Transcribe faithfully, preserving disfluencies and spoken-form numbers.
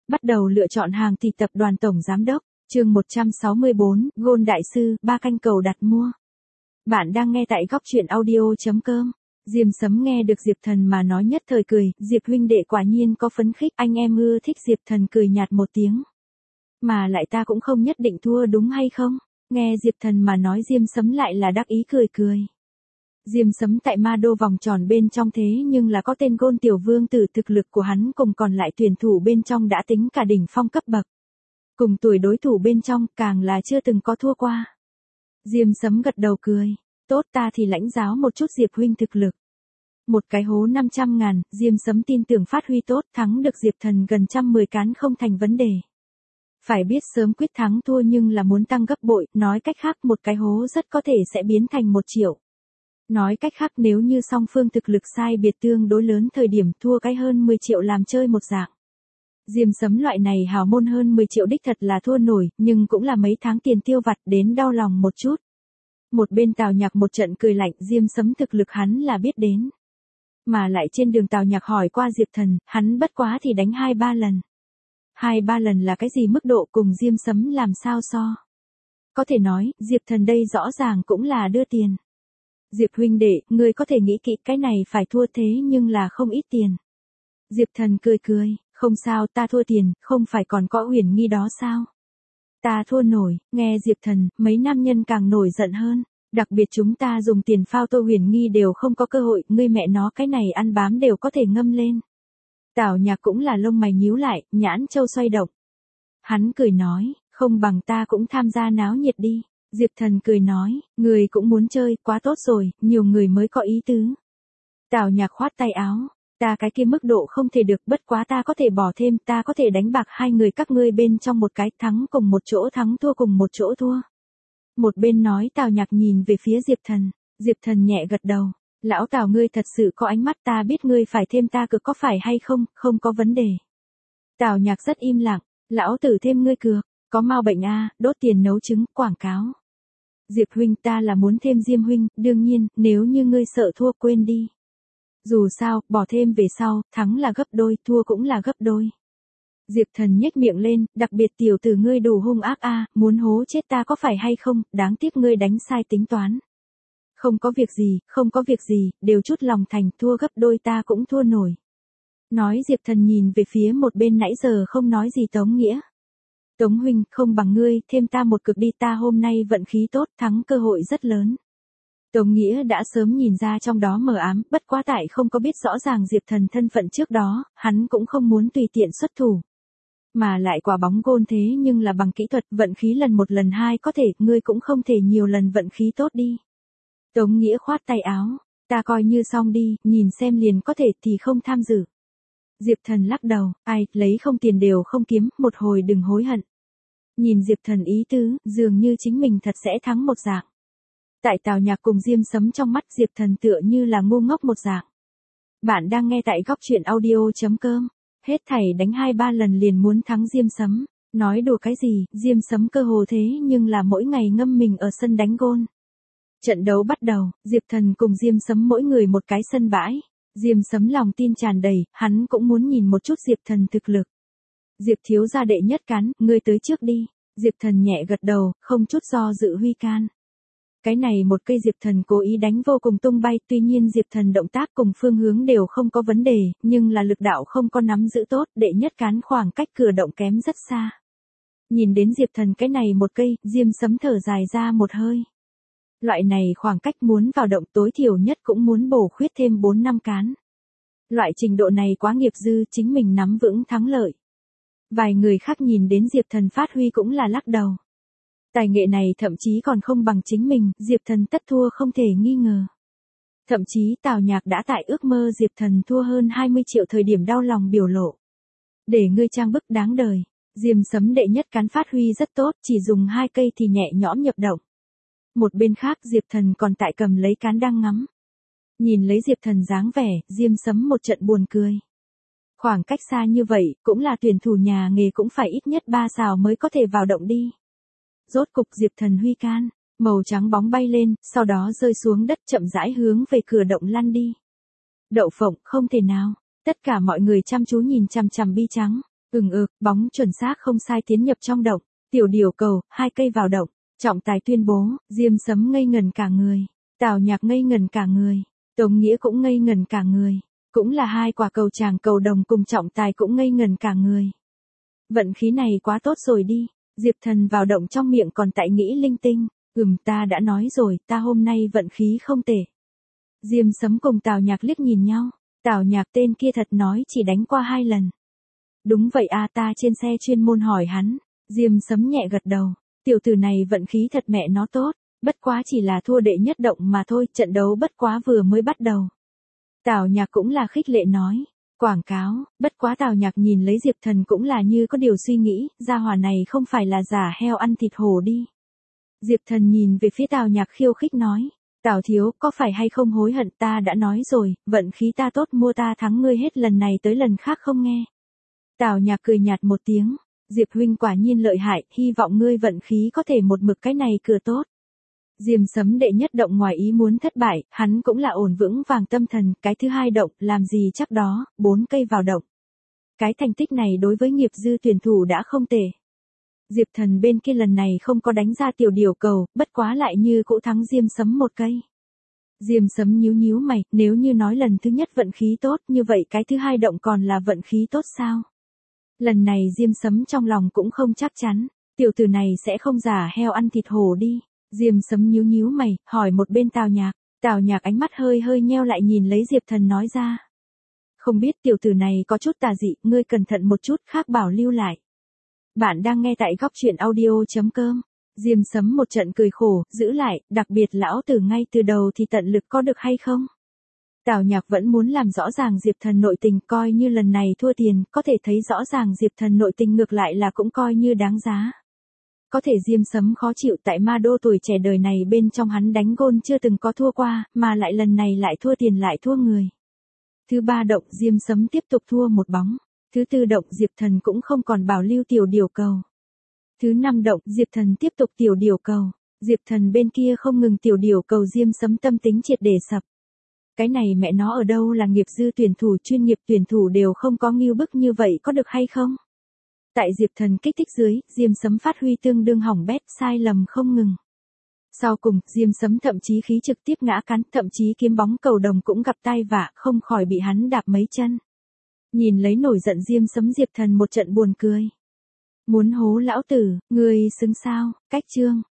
Bắt đầu lựa chọn hàng thì tập đoàn tổng giám đốc, chương một trăm sáu mươi bốn, Gôn đại sư, ba canh cầu đặt mua. Bạn đang nghe tại góc truyện audio chấm com. Diêm Sấm nghe được Diệp Thần mà nói nhất thời cười, Diệp huynh đệ quả nhiên có phấn khích, anh em ưa thích. Diệp Thần cười nhạt một tiếng. Mà lại ta cũng không nhất định thua đúng hay không? Nghe Diệp Thần mà nói Diêm Sấm lại là đắc ý cười cười. Diêm Sấm tại ma đô vòng tròn bên trong thế nhưng là có tên Gôn tiểu vương tử, thực lực của hắn cùng còn lại tuyển thủ bên trong đã tính cả đỉnh phong cấp bậc. Cùng tuổi đối thủ bên trong càng là chưa từng có thua qua. Diêm Sấm gật đầu cười, tốt ta thì lãnh giáo một chút Diệp huynh thực lực. Một cái hố năm trăm ngàn, Diêm Sấm tin tưởng phát huy tốt, thắng được Diệp Thần gần trăm mười cán không thành vấn đề. Phải biết sớm quyết thắng thua nhưng là muốn tăng gấp bội, nói cách khác một cái hố rất có thể sẽ biến thành một triệu. Nói cách khác nếu như song phương thực lực sai biệt tương đối lớn thời điểm thua cái hơn mười triệu làm chơi một dạng. Diêm Sấm loại này hào môn hơn mười triệu đích thật là thua nổi, nhưng cũng là mấy tháng tiền tiêu vặt đến đau lòng một chút. Một bên Tào Nhạc một trận cười lạnh, Diêm Sấm thực lực hắn là biết đến. Mà lại trên đường Tào Nhạc hỏi qua Diệp Thần, hắn bất quá thì đánh hai ba lần. Hai ba lần là cái gì mức độ cùng Diêm Sấm làm sao so? Có thể nói, Diệp Thần đây rõ ràng cũng là đưa tiền. Diệp huynh đệ, ngươi có thể nghĩ kỹ cái này phải thua thế nhưng là không ít tiền. Diệp Thần cười cười, không sao ta thua tiền, không phải còn có Uyển Nghi đó sao? Ta thua nổi, nghe Diệp Thần, mấy nam nhân càng nổi giận hơn. Đặc biệt chúng ta dùng tiền phao tô Uyển Nghi đều không có cơ hội, ngươi mẹ nó cái này ăn bám đều có thể ngâm lên. Tào Nhạc cũng là lông mày nhíu lại, nhãn châu xoay động. Hắn cười nói, không bằng ta cũng tham gia náo nhiệt đi. Diệp Thần cười nói, người cũng muốn chơi, quá tốt rồi, nhiều người mới có ý tứ. Tào Nhạc khoát tay áo, ta cái kia mức độ không thể được, bất quá ta có thể bỏ thêm, ta có thể đánh bạc hai người các ngươi bên trong một cái, thắng cùng một chỗ thắng thua cùng một chỗ thua. Một bên nói Tào Nhạc nhìn về phía Diệp Thần, Diệp Thần nhẹ gật đầu, lão Tào ngươi thật sự có ánh mắt, ta biết ngươi phải thêm ta cược có phải hay không, không có vấn đề. Tào Nhạc rất im lặng, lão tử thêm ngươi cược, có mau bệnh a, đốt tiền nấu trứng, quảng cáo. Diệp huynh ta là muốn thêm Diêm huynh, đương nhiên, nếu như ngươi sợ thua quên đi. Dù sao, bỏ thêm về sau, thắng là gấp đôi, thua cũng là gấp đôi. Diệp Thần nhếch miệng lên, đặc biệt tiểu tử ngươi đủ hung ác a, muốn hố chết ta có phải hay không, đáng tiếc ngươi đánh sai tính toán. Không có việc gì, không có việc gì, đều chút lòng thành, thua gấp đôi ta cũng thua nổi. Nói Diệp Thần nhìn về phía một bên nãy giờ không nói gì Tống Nghĩa. Tống huynh, không bằng ngươi, thêm ta một cực đi, ta hôm nay vận khí tốt, thắng cơ hội rất lớn. Tống Nghĩa đã sớm nhìn ra trong đó mờ ám, bất quá tại không có biết rõ ràng Diệp Thần thân phận trước đó, hắn cũng không muốn tùy tiện xuất thủ. Mà lại quả bóng gôn thế nhưng là bằng kỹ thuật, vận khí lần một lần hai có thể, ngươi cũng không thể nhiều lần vận khí tốt đi. Tống Nghĩa khoát tay áo, ta coi như xong đi, nhìn xem liền có thể thì không tham dự. Diệp Thần lắc đầu, ai, lấy không tiền đều không kiếm, một hồi đừng hối hận. Nhìn Diệp Thần ý tứ, dường như chính mình thật sẽ thắng một dạng. Tại Tào Nhạc cùng Diêm Sấm trong mắt Diệp Thần tựa như là ngu ngốc một dạng. Bạn đang nghe tại góc truyện audio chấm com. Hết thảy đánh hai ba lần liền muốn thắng Diêm Sấm. Nói đùa cái gì, Diêm Sấm cơ hồ thế nhưng là mỗi ngày ngâm mình ở sân đánh gôn. Trận đấu bắt đầu, Diệp Thần cùng Diêm Sấm mỗi người một cái sân bãi. Diêm Sấm lòng tin tràn đầy, hắn cũng muốn nhìn một chút Diệp Thần thực lực. Diệp thiếu gia đệ nhất cán, ngươi tới trước đi. Diệp Thần nhẹ gật đầu, không chút do dự huy can. Cái này một cây Diệp Thần cố ý đánh vô cùng tung bay, tuy nhiên Diệp Thần động tác cùng phương hướng đều không có vấn đề, nhưng là lực đạo không có nắm giữ tốt, đệ nhất cán khoảng cách cửa động kém rất xa. Nhìn đến Diệp Thần cái này một cây, Diêm Sấm thở dài ra một hơi. Loại này khoảng cách muốn vào động tối thiểu nhất cũng muốn bổ khuyết thêm bốn năm cán. Loại trình độ này quá nghiệp dư, chính mình nắm vững thắng lợi. Vài người khác nhìn đến Diệp Thần phát huy cũng là lắc đầu. Tài nghệ này thậm chí còn không bằng chính mình, Diệp Thần tất thua không thể nghi ngờ. Thậm chí Tào Nhạc đã tại ước mơ Diệp Thần thua hơn hai mươi triệu thời điểm đau lòng biểu lộ. Để ngươi trang bức đáng đời, Diêm Sấm đệ nhất cán phát huy rất tốt, chỉ dùng hai cây thì nhẹ nhõm nhập động. Một bên khác Diệp Thần còn tại cầm lấy cán đang ngắm. Nhìn lấy Diệp Thần dáng vẻ, Diêm Sấm một trận buồn cười. Khoảng cách xa như vậy, cũng là tuyển thủ nhà nghề cũng phải ít nhất ba sào mới có thể vào động đi. Rốt cục Diệp Thần huy can, màu trắng bóng bay lên, sau đó rơi xuống đất chậm rãi hướng về cửa động lăn đi. Đậu phộng, không thể nào. Tất cả mọi người chăm chú nhìn chằm chằm bi trắng. Ừng ực, bóng chuẩn xác không sai tiến nhập trong động. Tiểu điều cầu, hai cây vào động. Trọng tài tuyên bố, Diêm Sấm ngây ngần cả người. Tào Nhạc ngây ngần cả người. Tống Nghĩa cũng ngây ngần cả người. Cũng là hai quả cầu tràng cầu đồng cùng trọng tài cũng ngây ngần cả người. Vận khí này quá tốt rồi đi. Diệp Thần vào động trong miệng còn tại nghĩ linh tinh. Ừm, ta đã nói rồi, ta hôm nay vận khí không tệ. Diêm Sấm cùng Tào Nhạc liếc nhìn nhau. Tào Nhạc tên kia thật nói chỉ đánh qua hai lần. Đúng vậy a, ta trên xe chuyên môn hỏi hắn. Diêm Sấm nhẹ gật đầu. Tiểu tử này vận khí thật mẹ nó tốt. Bất quá chỉ là thua đệ nhất động mà thôi, trận đấu bất quá vừa mới bắt đầu. Tào Nhạc cũng là khích lệ nói. Quảng cáo, bất quá Tào Nhạc nhìn lấy Diệp Thần cũng là như có điều suy nghĩ, gia hỏa này không phải là giả heo ăn thịt hổ đi. Diệp Thần nhìn về phía Tào Nhạc khiêu khích nói. Tào thiếu, có phải hay không hối hận, ta đã nói rồi, vận khí ta tốt mua ta thắng ngươi hết lần này tới lần khác không nghe. Tào Nhạc cười nhạt một tiếng. Diệp huynh quả nhiên lợi hại, hy vọng ngươi vận khí có thể một mực cái này cửa tốt. Diêm Sấm đệ nhất động ngoài ý muốn thất bại, hắn cũng là ổn vững vàng tâm thần, cái thứ hai động, làm gì chắc đó, bốn cây vào động. Cái thành tích này đối với nghiệp dư tuyển thủ đã không tệ. Diệp Thần bên kia lần này không có đánh ra tiểu điều cầu, bất quá lại như cũ thắng Diêm Sấm một cây. Diêm Sấm nhíu nhíu mày, nếu như nói lần thứ nhất vận khí tốt, như vậy cái thứ hai động còn là vận khí tốt sao? Lần này Diêm Sấm trong lòng cũng không chắc chắn, tiểu tử này sẽ không giả heo ăn thịt hổ đi. Diêm Sấm nhíu nhíu mày, hỏi một bên Tào Nhạc. Tào Nhạc ánh mắt hơi hơi nheo lại nhìn lấy Diệp Thần nói ra. Không biết tiểu tử này có chút tà dị, ngươi cẩn thận một chút, khác bảo lưu lại. Bạn đang nghe tại góc truyện audio.com. Diêm Sấm một trận cười khổ, giữ lại, đặc biệt lão tử ngay từ đầu thì tận lực có được hay không? Tào Nhạc vẫn muốn làm rõ ràng Diệp Thần nội tình, coi như lần này thua tiền, có thể thấy rõ ràng Diệp Thần nội tình ngược lại là cũng coi như đáng giá. Có thể Diêm Sấm khó chịu tại ma đô tuổi trẻ đời này bên trong hắn đánh gôn chưa từng có thua qua, mà lại lần này lại thua tiền lại thua người. Thứ ba động Diêm Sấm tiếp tục thua một bóng. Thứ tư động Diệp Thần cũng không còn bảo lưu tiểu điều cầu. Thứ năm động Diệp Thần tiếp tục tiểu điều cầu. Diệp Thần bên kia không ngừng tiểu điều cầu, Diêm Sấm tâm tính triệt để sập. Cái này mẹ nó ở đâu là nghiệp dư tuyển thủ, chuyên nghiệp tuyển thủ đều không có ngưu bức như vậy, có được hay không? Tại Diệp Thần kích thích dưới, Diêm Sấm phát huy tương đương hỏng bét, sai lầm không ngừng. Sau cùng, Diêm Sấm thậm chí khí trực tiếp ngã cắn, thậm chí kiếm bóng cầu đồng cũng gặp tai vạ, không khỏi bị hắn đạp mấy chân. Nhìn lấy nổi giận Diêm Sấm, Diệp Thần một trận buồn cười. Muốn hố lão tử, ngươi xứng sao? Cách chương.